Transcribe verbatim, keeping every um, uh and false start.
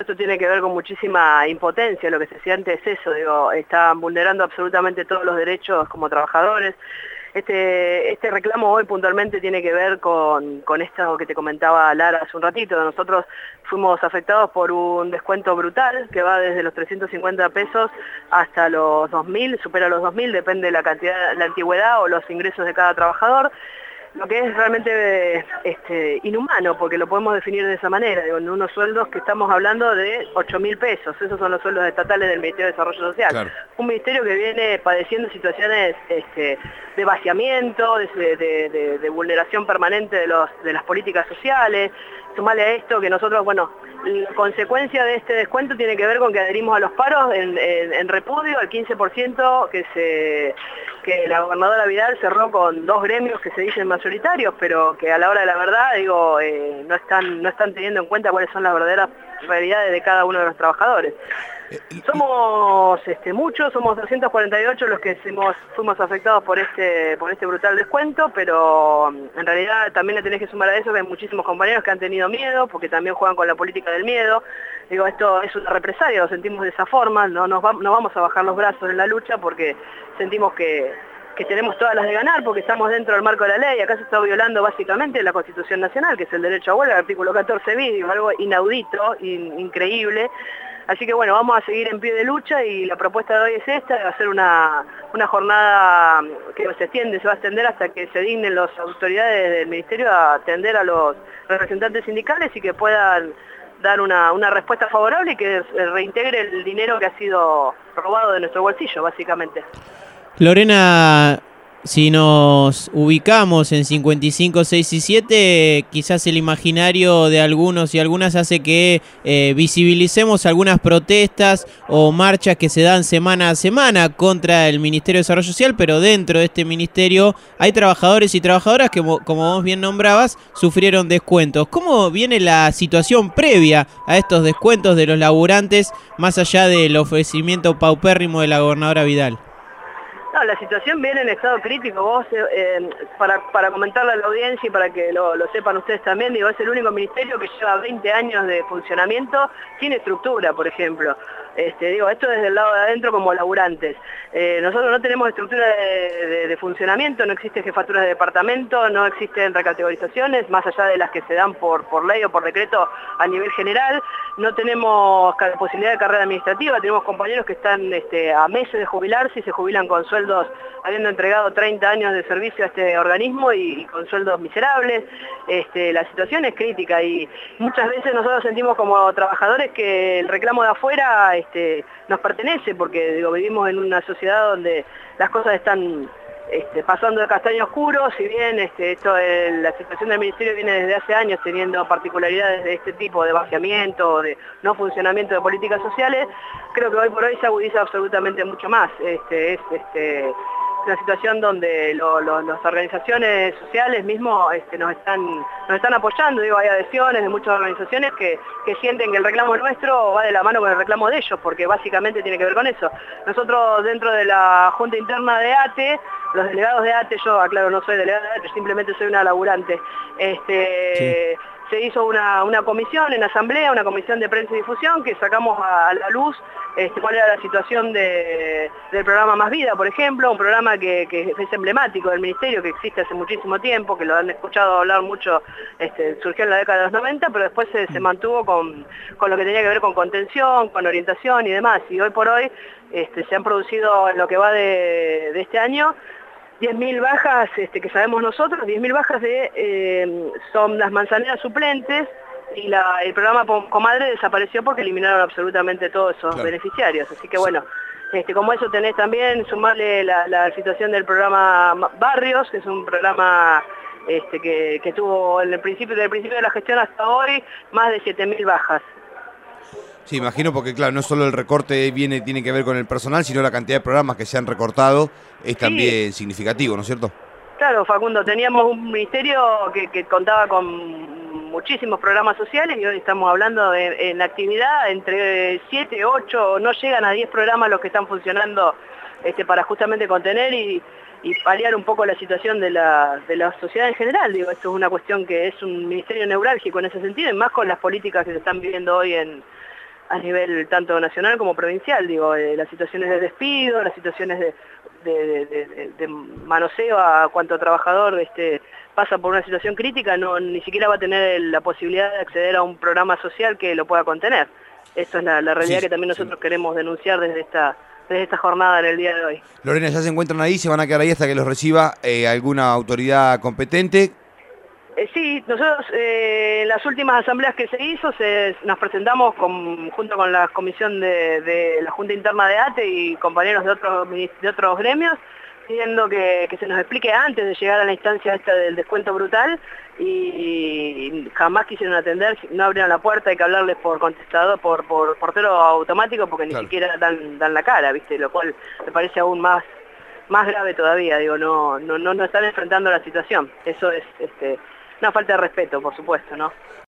Esto tiene que ver con muchísima impotencia, lo que se decía antes es eso, digo, están vulnerando absolutamente todos los derechos como trabajadores. Este, este reclamo hoy puntualmente tiene que ver con, con esto que te comentaba Lara hace un ratito. Nosotros fuimos afectados por un descuento brutal que va desde los trescientos cincuenta pesos hasta los dos mil, supera los dos mil, depende de la cantidad, la antigüedad o los ingresos de cada trabajador. Lo que es realmente este, inhumano, porque lo podemos definir de esa manera, digo, en unos sueldos que estamos hablando de ocho mil pesos, esos son los sueldos estatales del Ministerio de Desarrollo Social. Claro. Un ministerio que viene padeciendo situaciones este, de vaciamiento, de, de, de, de vulneración permanente de, los, de las políticas sociales. Sumale a esto que nosotros, bueno, la consecuencia de este descuento tiene que ver con que adherimos a los paros en, en, en repudio al quince por ciento que se que la gobernadora Vidal cerró con dos gremios que se dicen mayoritarios, pero que a la hora de la verdad, digo, eh, no están no están teniendo en cuenta cuáles son las verdaderas realidades de cada uno de los trabajadores. Somos este, muchos, somos doscientos cuarenta y ocho los que fuimos, fuimos afectados por este, por este brutal descuento, pero en realidad también le tenés que sumar a eso que hay muchísimos compañeros que han tenido miedo, porque también juegan con la política del miedo. Digo, esto es una represalia, lo sentimos de esa forma, no, nos va, no vamos a bajar los brazos en la lucha porque sentimos que, que tenemos todas las de ganar, porque estamos dentro del marco de la ley. Acá se está violando básicamente la Constitución Nacional, que es el derecho a huelga, el artículo catorce bis, digo, algo inaudito, in, increíble. Así que bueno, vamos a seguir en pie de lucha y la propuesta de hoy es esta, de hacer una, una jornada que se extiende, se va a extender hasta que se dignen las autoridades del Ministerio a atender a los representantes sindicales y que puedan dar una, una respuesta favorable y que reintegre el dinero que ha sido robado de nuestro bolsillo, básicamente. Lorena, si nos ubicamos en cincuenta y cinco, seis y siete, quizás el imaginario de algunos y algunas hace que eh, visibilicemos algunas protestas o marchas que se dan semana a semana contra el Ministerio de Desarrollo Social, pero dentro de este ministerio hay trabajadores y trabajadoras que, como vos bien nombrabas, sufrieron descuentos. ¿Cómo viene la situación previa a estos descuentos de los laburantes, más allá del ofrecimiento paupérrimo de la gobernadora Vidal? No, la situación viene en estado crítico. Vos, eh, para, para comentarle a la audiencia y para que lo, lo sepan ustedes también, digo, es el único ministerio que lleva veinte años de funcionamiento sin estructura, por ejemplo. Este, digo, esto desde el lado de adentro como laburantes. Eh, nosotros no tenemos estructura de, de, de funcionamiento, no existe jefatura de departamento, no existen recategorizaciones, más allá de las que se dan por, por ley o por decreto a nivel general. No tenemos posibilidad de carrera administrativa, tenemos compañeros que están este, a meses de jubilarse y se jubilan con sueldos habiendo entregado treinta años de servicio a este organismo y, y con sueldos miserables. Este, la situación es crítica y muchas veces nosotros sentimos como trabajadores que el reclamo de afuera este, nos pertenece, porque digo, vivimos en una sociedad donde las cosas están este, pasando de castaño oscuro. Si bien este, esto, el, la situación del ministerio viene desde hace años teniendo particularidades de este tipo, de vaciamiento, de no funcionamiento de políticas sociales, creo que hoy por hoy se agudiza absolutamente mucho más. Este, es este, una situación donde lo, lo, las organizaciones sociales mismos este, nos, están, nos están apoyando. Digo, hay adhesiones de muchas organizaciones que, que sienten que el reclamo nuestro va de la mano con el reclamo de ellos, porque básicamente tiene que ver con eso. Nosotros dentro de la Junta Interna de A T E, los delegados de A T E, yo aclaro, no soy delegada de A T E, simplemente soy una laburante, este, sí. Se hizo una, una comisión en asamblea, una comisión de prensa y difusión, que sacamos a, a la luz este, cuál era la situación de, del programa Más Vida, por ejemplo, un programa que, que es emblemático del ministerio, que existe hace muchísimo tiempo, que lo han escuchado hablar mucho, este, surgió en la década de los noventa, pero después se, se mantuvo con, con lo que tenía que ver con contención, con orientación y demás, y hoy por hoy este, se han producido en lo que va de, de este año diez mil bajas este, que sabemos nosotros, diez mil bajas de, eh, son las manzaneras suplentes, y la, el programa Comadre desapareció porque eliminaron absolutamente todos esos claro. beneficiarios. Así que bueno, este, como eso tenés también, sumarle la, la situación del programa Barrios, que es un programa este, que, que tuvo en el principio, desde el principio de la gestión hasta hoy más de siete mil bajas. Sí, imagino, porque claro, no solo el recorte viene tiene que ver con el personal, sino la cantidad de programas que se han recortado es también sí. significativo, ¿no es cierto? Claro, Facundo, teníamos un ministerio que, que contaba con muchísimos programas sociales y hoy estamos hablando de, en actividad entre siete, ocho, no llegan a diez programas los que están funcionando este, para justamente contener y, y paliar un poco la situación de la, de la sociedad en general. Digo, esto es una cuestión que es un ministerio neurálgico en ese sentido, y más con las políticas que se están viviendo hoy en a nivel tanto nacional como provincial, digo, eh, las situaciones de despido, las situaciones de, de, de, de, de manoseo a cuanto trabajador este, pasa por una situación crítica, no ni siquiera va a tener la posibilidad de acceder a un programa social que lo pueda contener. Esto es la, la realidad Sí, que también nosotros sí. queremos denunciar desde esta, desde esta jornada en el día de hoy. Lorena, ya se encuentran ahí, se van a quedar ahí hasta que los reciba eh, alguna autoridad competente. Eh, sí, nosotros eh, en las últimas asambleas que se hizo se, nos presentamos con, junto con la comisión de, de la Junta Interna de A T E y compañeros de otros, de otros gremios, pidiendo que, que se nos explique antes de llegar a la instancia esta del descuento brutal y, y jamás quisieron atender, no abrieron la puerta, hay que hablarles por contestador, por, por portero automático porque Claro. ni siquiera dan, dan la cara, ¿viste? Lo cual me parece aún más más grave todavía, digo, no no no, no están enfrentando la situación. Eso es este una falta de respeto, por supuesto, ¿no?